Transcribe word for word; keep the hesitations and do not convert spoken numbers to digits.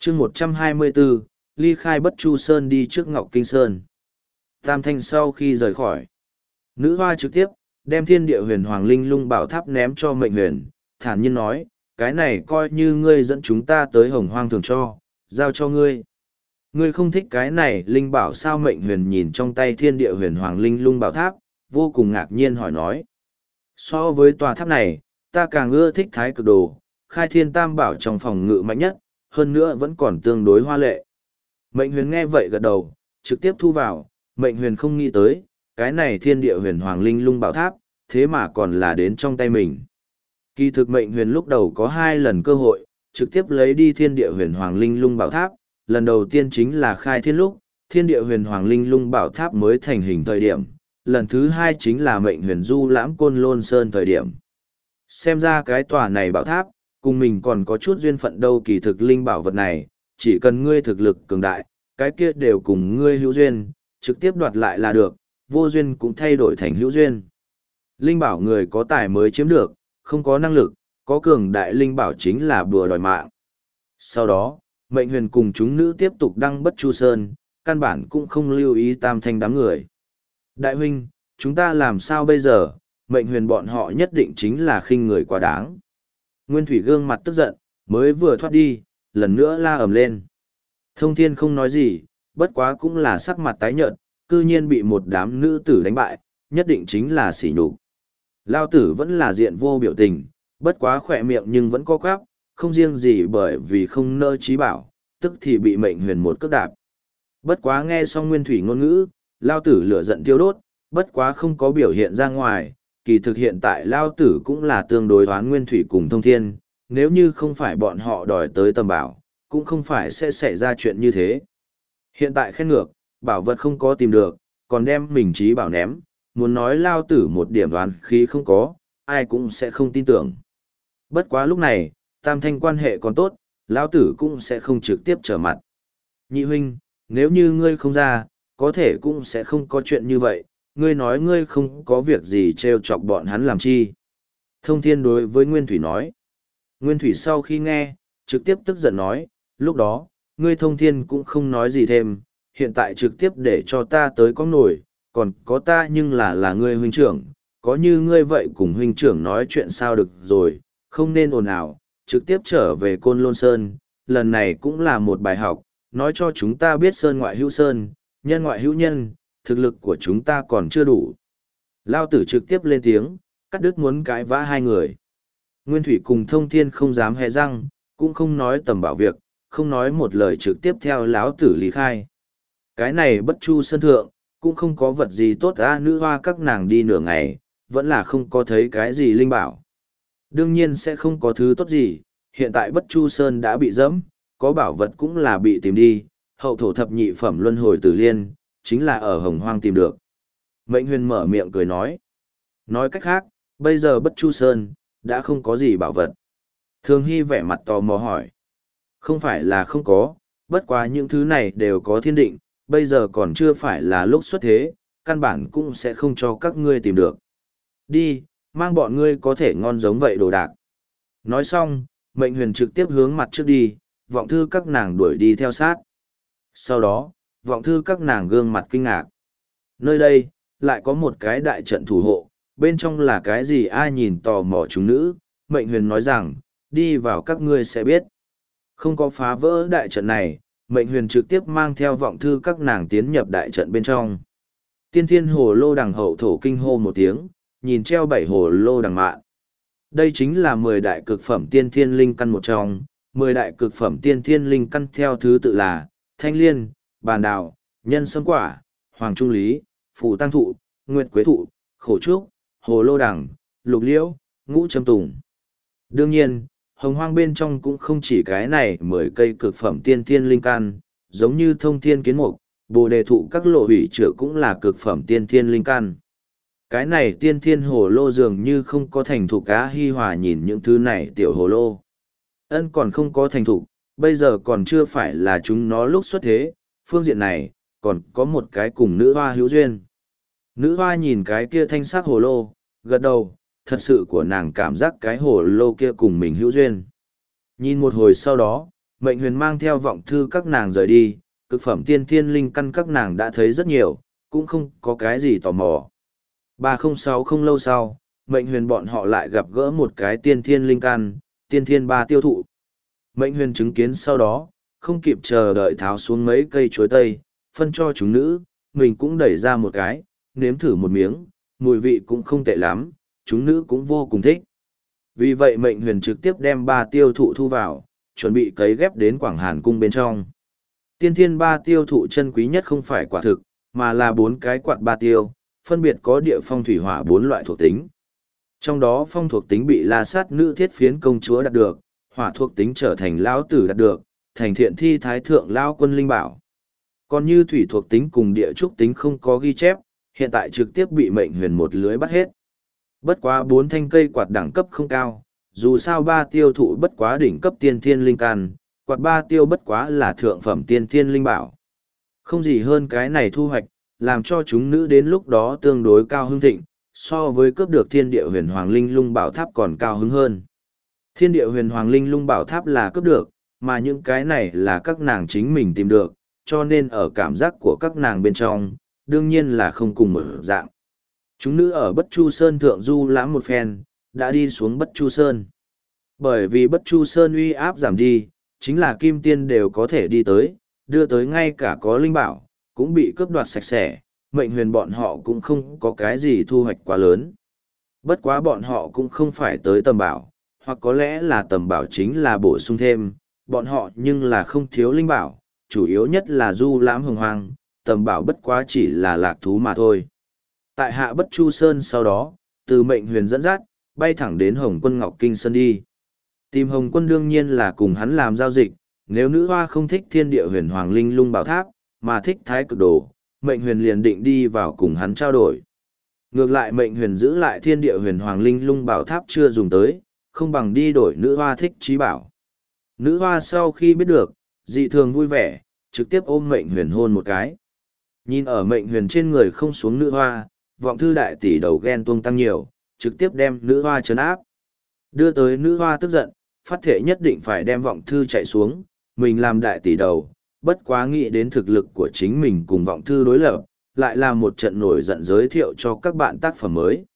chương một trăm hai mươi bốn, ly khai Bất Chu Sơn đi trước Ngọc Kinh Sơn. Tam Thanh sau khi rời khỏi, nữ hoa trực tiếp đem thiên địa huyền hoàng linh lung bảo tháp ném cho Mệnh Huyền, thản nhiên nói, cái này coi như ngươi dẫn chúng ta tới Hồng Hoang thường cho, giao cho ngươi. Ngươi không thích cái này linh bảo sao? Mệnh Huyền nhìn trong tay thiên địa huyền hoàng linh lung bảo tháp, vô cùng ngạc nhiên hỏi nói. So với tòa tháp này, ta càng ưa thích Thái Cực Đồ, khai thiên tam bảo trong phòng ngự mạnh nhất, hơn nữa vẫn còn tương đối hoa lệ. Mệnh Huyền nghe vậy gật đầu, trực tiếp thu vào. Mệnh Huyền không nghĩ tới, cái này thiên địa huyền hoàng linh lung bảo tháp, thế mà còn là đến trong tay mình. Kỳ thực Mệnh Huyền lúc đầu có hai lần cơ hội, trực tiếp lấy đi thiên địa huyền hoàng linh lung bảo tháp. Lần đầu tiên chính là khai thiên lúc, thiên địa huyền hoàng linh lung bảo tháp mới thành hình thời điểm. Lần thứ hai chính là Mệnh Huyền du lãm Côn Lôn Sơn thời điểm. Xem ra cái tòa này bảo tháp, cùng mình còn có chút duyên phận đâu. Kỳ thực linh bảo vật này, chỉ cần ngươi thực lực cường đại, cái kia đều cùng ngươi hữu duyên, trực tiếp đoạt lại là được, vô duyên cũng thay đổi thành hữu duyên. Linh bảo người có tài mới chiếm được, không có năng lực, có cường đại linh bảo chính là bùa đòi mạng. Sau đó, Mệnh Huyền cùng chúng nữ tiếp tục đăng Bất Chu Sơn, căn bản cũng không lưu ý Tam Thanh đám người. Đại huynh, chúng ta làm sao bây giờ? Mệnh Huyền bọn họ nhất định chính là khinh người quá đáng. Nguyên Thủy gương mặt tức giận, mới vừa thoát đi, lần nữa la ầm lên. Thông Thiên không nói gì, bất quá cũng là sắc mặt tái nhợt, cư nhiên bị một đám nữ tử đánh bại, nhất định chính là sỉ nhục. Lao tử vẫn là diện vô biểu tình, bất quá khỏe miệng nhưng vẫn có quắp, không riêng gì bởi vì không nỡ trí bảo, tức thì bị Mệnh Huyền một cước đạp. Bất quá nghe xong Nguyên Thủy ngôn ngữ, Lao tử lửa giận tiêu đốt, bất quá không có biểu hiện ra ngoài, kỳ thực hiện tại Lao tử cũng là tương đối đoán Nguyên Thủy cùng Thông Thiên, nếu như không phải bọn họ đòi tới tầm bảo, cũng không phải sẽ xảy ra chuyện như thế. Hiện tại khen ngược, bảo vật không có tìm được, còn đem mình trí bảo ném, muốn nói Lao tử một điểm đoán khí không có, ai cũng sẽ không tin tưởng. Bất quá lúc này, Tam Thanh quan hệ còn tốt, Lao tử cũng sẽ không trực tiếp trở mặt. Nhị huynh, nếu như ngươi không ra, có thể cũng sẽ không có chuyện như vậy, ngươi nói ngươi không có việc gì trêu chọc bọn hắn làm chi. Thông Thiên đối với Nguyên Thủy nói. Nguyên Thủy sau khi nghe, trực tiếp tức giận nói, lúc đó, ngươi Thông Thiên cũng không nói gì thêm, hiện tại trực tiếp để cho ta tới có nổi, còn có ta nhưng là là ngươi huynh trưởng, có như ngươi vậy cùng huynh trưởng nói chuyện sao được rồi, không nên ồn ào, trực tiếp trở về Côn Lôn Sơn, lần này cũng là một bài học, nói cho chúng ta biết sơn ngoại hữu sơn, nhân ngoại hữu nhân, thực lực của chúng ta còn chưa đủ. Lao tử trực tiếp lên tiếng, cắt đứt muốn cãi vã hai người. Nguyên Thủy cùng Thông Thiên không dám hé răng, cũng không nói tầm bảo việc, không nói một lời trực tiếp theo lão tử lý khai. Cái này Bất Chu Sơn thượng, cũng không có vật gì tốt ra. Nữ hoa các nàng đi nửa ngày, vẫn là không có thấy cái gì linh bảo. Đương nhiên sẽ không có thứ tốt gì, hiện tại Bất Chu Sơn đã bị dẫm, có bảo vật cũng là bị tìm đi, hậu thổ thập nhị phẩm luân hồi tử liên, chính là ở Hồng Hoang tìm được. Mệnh Huyền mở miệng cười nói. Nói cách khác, bây giờ Bất Chu Sơn, đã không có gì bảo vật. Thường Hy vẻ mặt tò mò hỏi. Không phải là không có, bất quá những thứ này đều có thiên định, bây giờ còn chưa phải là lúc xuất thế, căn bản cũng sẽ không cho các ngươi tìm được. Đi, mang bọn ngươi có thể ngon giống vậy đồ đạc. Nói xong, Mệnh Huyền trực tiếp hướng mặt trước đi, vọng thư các nàng đuổi đi theo sát. Sau đó, vọng thư các nàng gương mặt kinh ngạc. Nơi đây, lại có một cái đại trận thủ hộ, bên trong là cái gì ai nhìn tò mò chúng nữ, Mệnh Huyền nói rằng, đi vào các ngươi sẽ biết. Không có phá vỡ đại trận này, Mệnh Huyền trực tiếp mang theo vọng thư các nàng tiến nhập đại trận bên trong. Tiên thiên hồ lô đằng hậu thổ kinh hô một tiếng, nhìn treo bảy hồ lô đằng mạn. Đây chính là mười đại cực phẩm tiên thiên linh căn một trong, mười đại cực phẩm tiên thiên linh căn theo thứ tự là thanh liên, bàn đào, nhân sâm quả, hoàng trung lý, phù tăng thụ, nguyệt quế thụ, khổ trúc, hồ lô đằng, lục liễu, ngũ châm tùng. Đương nhiên, hồng hoang bên trong cũng không chỉ cái này mười cây cực phẩm tiên thiên linh căn, giống như thông thiên kiến mục, bồ đề thụ các lộ hủy trựa cũng là cực phẩm tiên thiên linh căn. Cái này tiên thiên hồ lô dường như không có thành thục cá hi hòa nhìn những thứ này tiểu hồ lô. Ân còn không có thành thục, bây giờ còn chưa phải là chúng nó lúc xuất thế, phương diện này, còn có một cái cùng nữ hoa hữu duyên. Nữ hoa nhìn cái kia thanh sắc hồ lô, gật đầu, thật sự của nàng cảm giác cái hồ lô kia cùng mình hữu duyên. Nhìn một hồi sau đó, Mệnh huyền mang theo vọng thư các nàng rời đi, cực phẩm tiên thiên linh căn các nàng đã thấy rất nhiều, cũng không có cái gì tò mò. ba không sáu không lâu sau, mệnh huyền bọn họ lại gặp gỡ một cái tiên thiên linh căn, tiên thiên ba tiêu thụ. Mệnh huyền chứng kiến sau đó, không kịp chờ đợi tháo xuống mấy cây chuối tây, phân cho chúng nữ, mình cũng đẩy ra một cái, nếm thử một miếng, mùi vị cũng không tệ lắm, chúng nữ cũng vô cùng thích. Vì vậy mệnh huyền trực tiếp đem ba tiêu thụ thu vào, chuẩn bị cấy ghép đến Quảng Hàn cung bên trong. Tiên thiên ba tiêu thụ chân quý nhất không phải quả thực, mà là bốn cái quạt ba tiêu, phân biệt có địa phong thủy hỏa bốn loại thuộc tính. Trong đó phong thuộc tính bị La Sát nữ thiết phiến công chúa đạt được, hỏa thuộc tính trở thành lão tử đạt được, thành thiện thi thái thượng lao quân linh bảo. Còn như thủy thuộc tính cùng địa trúc tính không có ghi chép, hiện tại trực tiếp bị mệnh huyền một lưới bắt hết. Bất quá bốn thanh cây quạt đẳng cấp không cao, dù sao ba tiêu thụ bất quá đỉnh cấp tiên thiên linh can, quạt ba tiêu bất quá là thượng phẩm tiên thiên linh bảo. Không gì hơn cái này thu hoạch, làm cho chúng nữ đến lúc đó tương đối cao hưng thịnh, so với cướp được thiên địa huyền hoàng linh lung bảo tháp còn cao hứng hơn. Thiên địa huyền hoàng linh lung bảo tháp là cướp được, mà những cái này là các nàng chính mình tìm được, cho nên ở cảm giác của các nàng bên trong, đương nhiên là không cùng một dạng. Chúng nữ ở Bất Chu Sơn thượng du lãm một phen, đã đi xuống Bất Chu Sơn. Bởi vì Bất Chu Sơn uy áp giảm đi, chính là kim tiên đều có thể đi tới, đưa tới ngay cả có linh bảo, cũng bị cướp đoạt sạch sẽ, mệnh huyền bọn họ cũng không có cái gì thu hoạch quá lớn. Bất quá bọn họ cũng không phải tới tầm bảo, hoặc có lẽ là tầm bảo chính là bổ sung thêm, bọn họ nhưng là không thiếu linh bảo, chủ yếu nhất là du lãm hồng hoang, tầm bảo bất quá chỉ là lạc thú mà thôi. Tại hạ Bất Chu Sơn sau đó, từ mệnh huyền dẫn dắt, bay thẳng đến Hồng Quân Ngọc Kinh Sơn đi. Tìm Hồng Quân đương nhiên là cùng hắn làm giao dịch, nếu nữ hoa không thích thiên địa huyền hoàng linh lung bảo tháp, mà thích thái cực đồ, mệnh huyền liền định đi vào cùng hắn trao đổi. Ngược lại mệnh huyền giữ lại thiên địa huyền hoàng linh lung bảo tháp chưa dùng tới, không bằng đi đổi nữ hoa thích trí bảo. Nữ hoa sau khi biết được, dị thường vui vẻ, trực tiếp ôm mệnh huyền hôn một cái. Nhìn ở mệnh huyền trên người không xuống nữ hoa, vọng thư đại tỷ đầu ghen tuông tăng nhiều, trực tiếp đem nữ hoa trấn áp. Đưa tới nữ hoa tức giận, phát thể nhất định phải đem vọng thư chạy xuống, mình làm đại tỷ đầu, bất quá nghĩ đến thực lực của chính mình cùng vọng thư đối lập, lại là một trận nổi giận giới thiệu cho các bạn tác phẩm mới.